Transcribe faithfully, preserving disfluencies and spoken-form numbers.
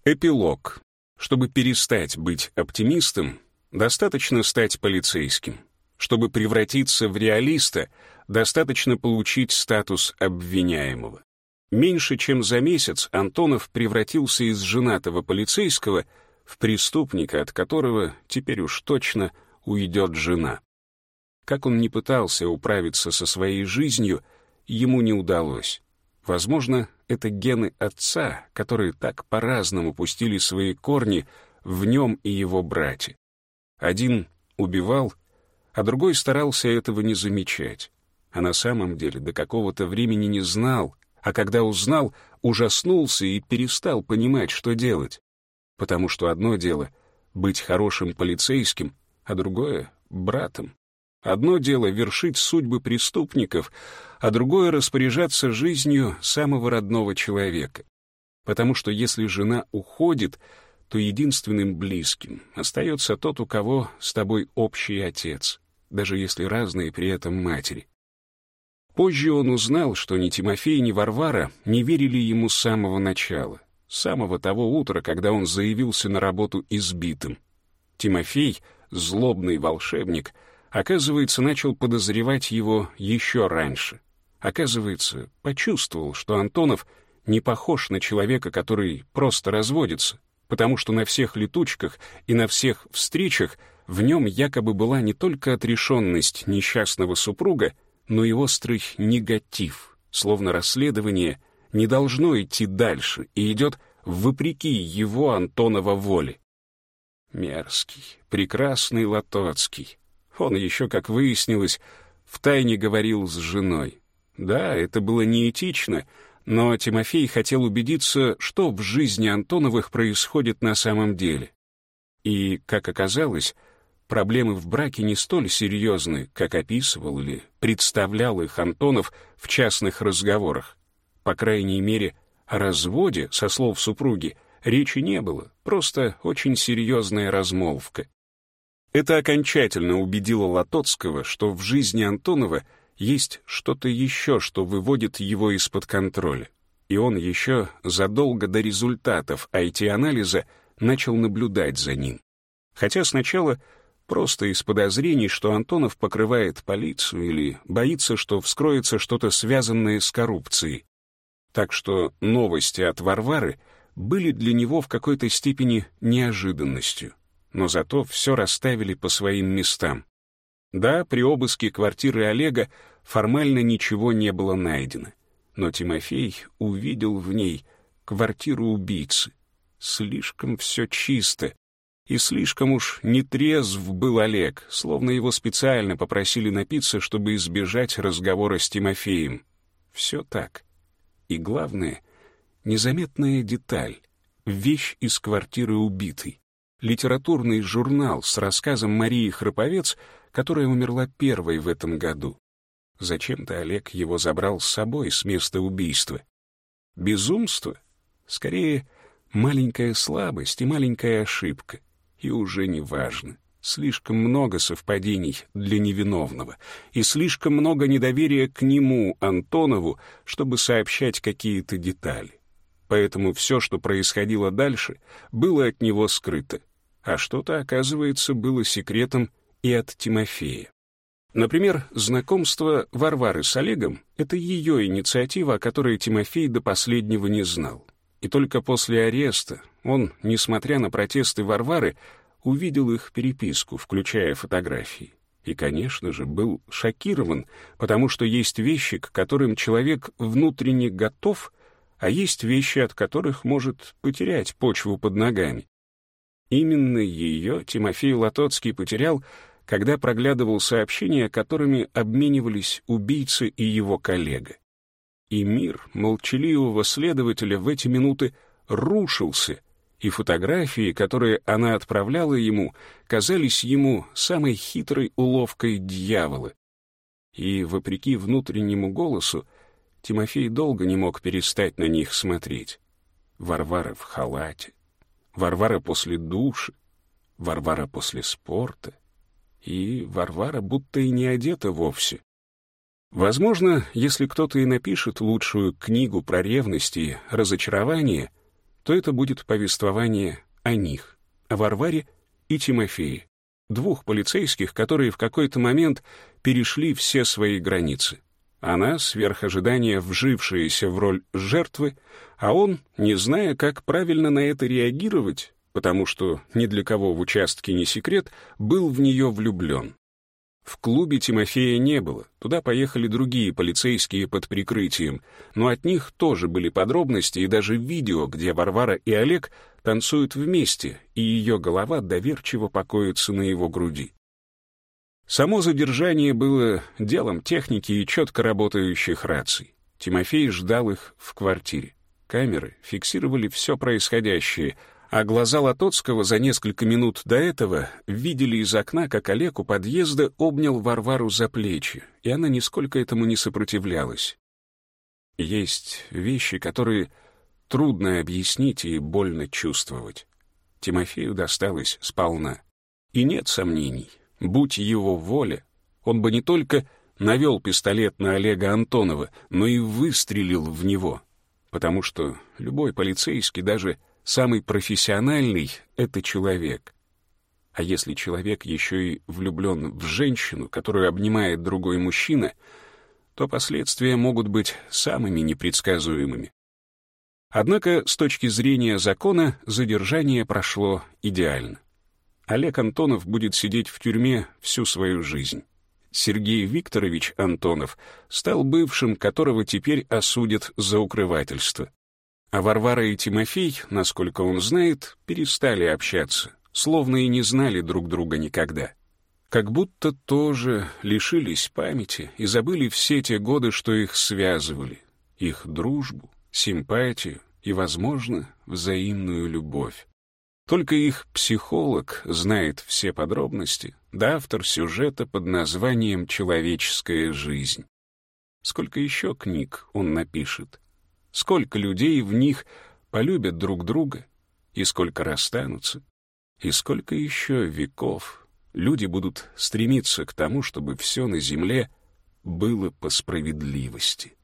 Эпилог. Чтобы перестать быть оптимистом, достаточно стать полицейским. Чтобы превратиться в реалиста, достаточно получить статус обвиняемого. Меньше чем за месяц Антонов превратился из женатого полицейского в преступника, от которого теперь уж точно уйдет жена. Как он ни пытался управиться со своей жизнью, ему не удалось. Возможно, это гены отца, которые так по-разному пустили свои корни в нем и его брате. Один убивал, а другой старался этого не замечать. А на самом деле до какого-то времени не знал, а когда узнал, ужаснулся и перестал понимать, что делать. Потому что одно дело — быть хорошим полицейским, а другое — братом. Одно дело — вершить судьбы преступников, а другое — распоряжаться жизнью самого родного человека. Потому что если жена уходит, то единственным близким остается тот, у кого с тобой общий отец, даже если разные при этом матери. Позже он узнал, что ни Тимофей, ни Варвара не верили ему с самого начала, с самого того утра, когда он заявился на работу избитым. Тимофей, злобный волшебник, оказывается, начал подозревать его еще раньше. Оказывается, почувствовал, что Антонов не похож на человека, который просто разводится, потому что на всех летучках и на всех встречах в нем якобы была не только отрешенность несчастного супруга, но и острый негатив, словно расследование не должно идти дальше и идет вопреки его, Антонова, воле. Мерзкий, прекрасный Лотоцкий. Он еще, как выяснилось, втайне говорил с женой. Да, это было неэтично, но Тимофей хотел убедиться, что в жизни Антоновых происходит на самом деле. И, как оказалось, проблемы в браке не столь серьезны, как описывал или представлял их Антонов в частных разговорах. По крайней мере, о разводе, со слов супруги, речи не было, просто очень серьезная размолвка. Это окончательно убедило Лотоцкого, что в жизни Антонова есть что-то еще, что выводит его из-под контроля. И он еще задолго до результатов ай ти-анализа начал наблюдать за ним. Хотя сначала просто из подозрений, что Антонов покрывает полицию или боится, что вскроется что-то связанное с коррупцией. Так что новости от Варвары были для него в какой-то степени неожиданностью. Но зато все расставили по своим местам. Да, при обыске квартиры Олега формально ничего не было найдено, но Тимофей увидел в ней квартиру убийцы. Слишком все чисто, и слишком уж нетрезв был Олег, словно его специально попросили напиться, чтобы избежать разговора с Тимофеем. Все так. И главное, незаметная деталь — вещь из квартиры убитой. Литературный журнал с рассказом Марии Храповец, которая умерла первой в этом году. Зачем-то Олег его забрал с собой с места убийства. Безумство? Скорее, маленькая слабость и маленькая ошибка. И уже не важно. Слишком много совпадений для невиновного, и слишком много недоверия к нему, Антонову, чтобы сообщать какие-то детали. Поэтому все, что происходило дальше, было от него скрыто. А что-то, оказывается, было секретом и от Тимофея. Например, знакомство Варвары с Олегом — это ее инициатива, о которой Тимофей до последнего не знал. И только после ареста он, несмотря на протесты Варвары, увидел их переписку, включая фотографии. И, конечно же, был шокирован, потому что есть вещи, к которым человек внутренне готов, а есть вещи, от которых может потерять почву под ногами. Именно ее Тимофей Лотоцкий потерял, когда проглядывал сообщения, которыми обменивались убийцы и его коллега. И мир молчаливого следователя в эти минуты рушился, и фотографии, которые она отправляла ему, казались ему самой хитрой уловкой дьявола. И, вопреки внутреннему голосу, Тимофей долго не мог перестать на них смотреть. Варвара в халате, Варвара после душа, Варвара после спорта, и Варвара будто и не одета вовсе. Возможно, если кто-то и напишет лучшую книгу про ревность и разочарование, то это будет повествование о них, о Варваре и Тимофее, двух полицейских, которые в какой-то момент перешли все свои границы. Она, сверх ожидания, вжившаяся в роль жертвы, а он, не зная, как правильно на это реагировать, потому что ни для кого в участке не секрет, был в нее влюблен. В клубе Тимофея не было, туда поехали другие полицейские под прикрытием, но от них тоже были подробности и даже видео, где Варвара и Олег танцуют вместе, и ее голова доверчиво покоится на его груди. Само задержание было делом техники и четко работающих раций. Тимофей ждал их в квартире. Камеры фиксировали все происходящее, а глаза Лотоцкого за несколько минут до этого видели из окна, как Олег у подъезда обнял Варвару за плечи, и она нисколько этому не сопротивлялась. Есть вещи, которые трудно объяснить и больно чувствовать. Тимофею досталось сполна. И нет сомнений, будь его воля, он бы не только навел пистолет на Олега Антонова, но и выстрелил в него, потому что любой полицейский, даже самый профессиональный — это человек. А если человек еще и влюблен в женщину, которую обнимает другой мужчина, то последствия могут быть самыми непредсказуемыми. Однако, с точки зрения закона, задержание прошло идеально. Олег Антонов будет сидеть в тюрьме всю свою жизнь. Сергей Викторович Антонов стал бывшим, которого теперь осудят за укрывательство. А Варвара и Тимофей, насколько он знает, перестали общаться, словно и не знали друг друга никогда. Как будто тоже лишились памяти и забыли все те годы, что их связывали, их дружбу, симпатию и, возможно, взаимную любовь. Только их психолог знает все подробности, да автор сюжета под названием «Человеческая жизнь». Сколько еще книг он напишет? Сколько людей в них полюбят друг друга, и сколько расстанутся, и сколько еще веков люди будут стремиться к тому, чтобы все на земле было по справедливости.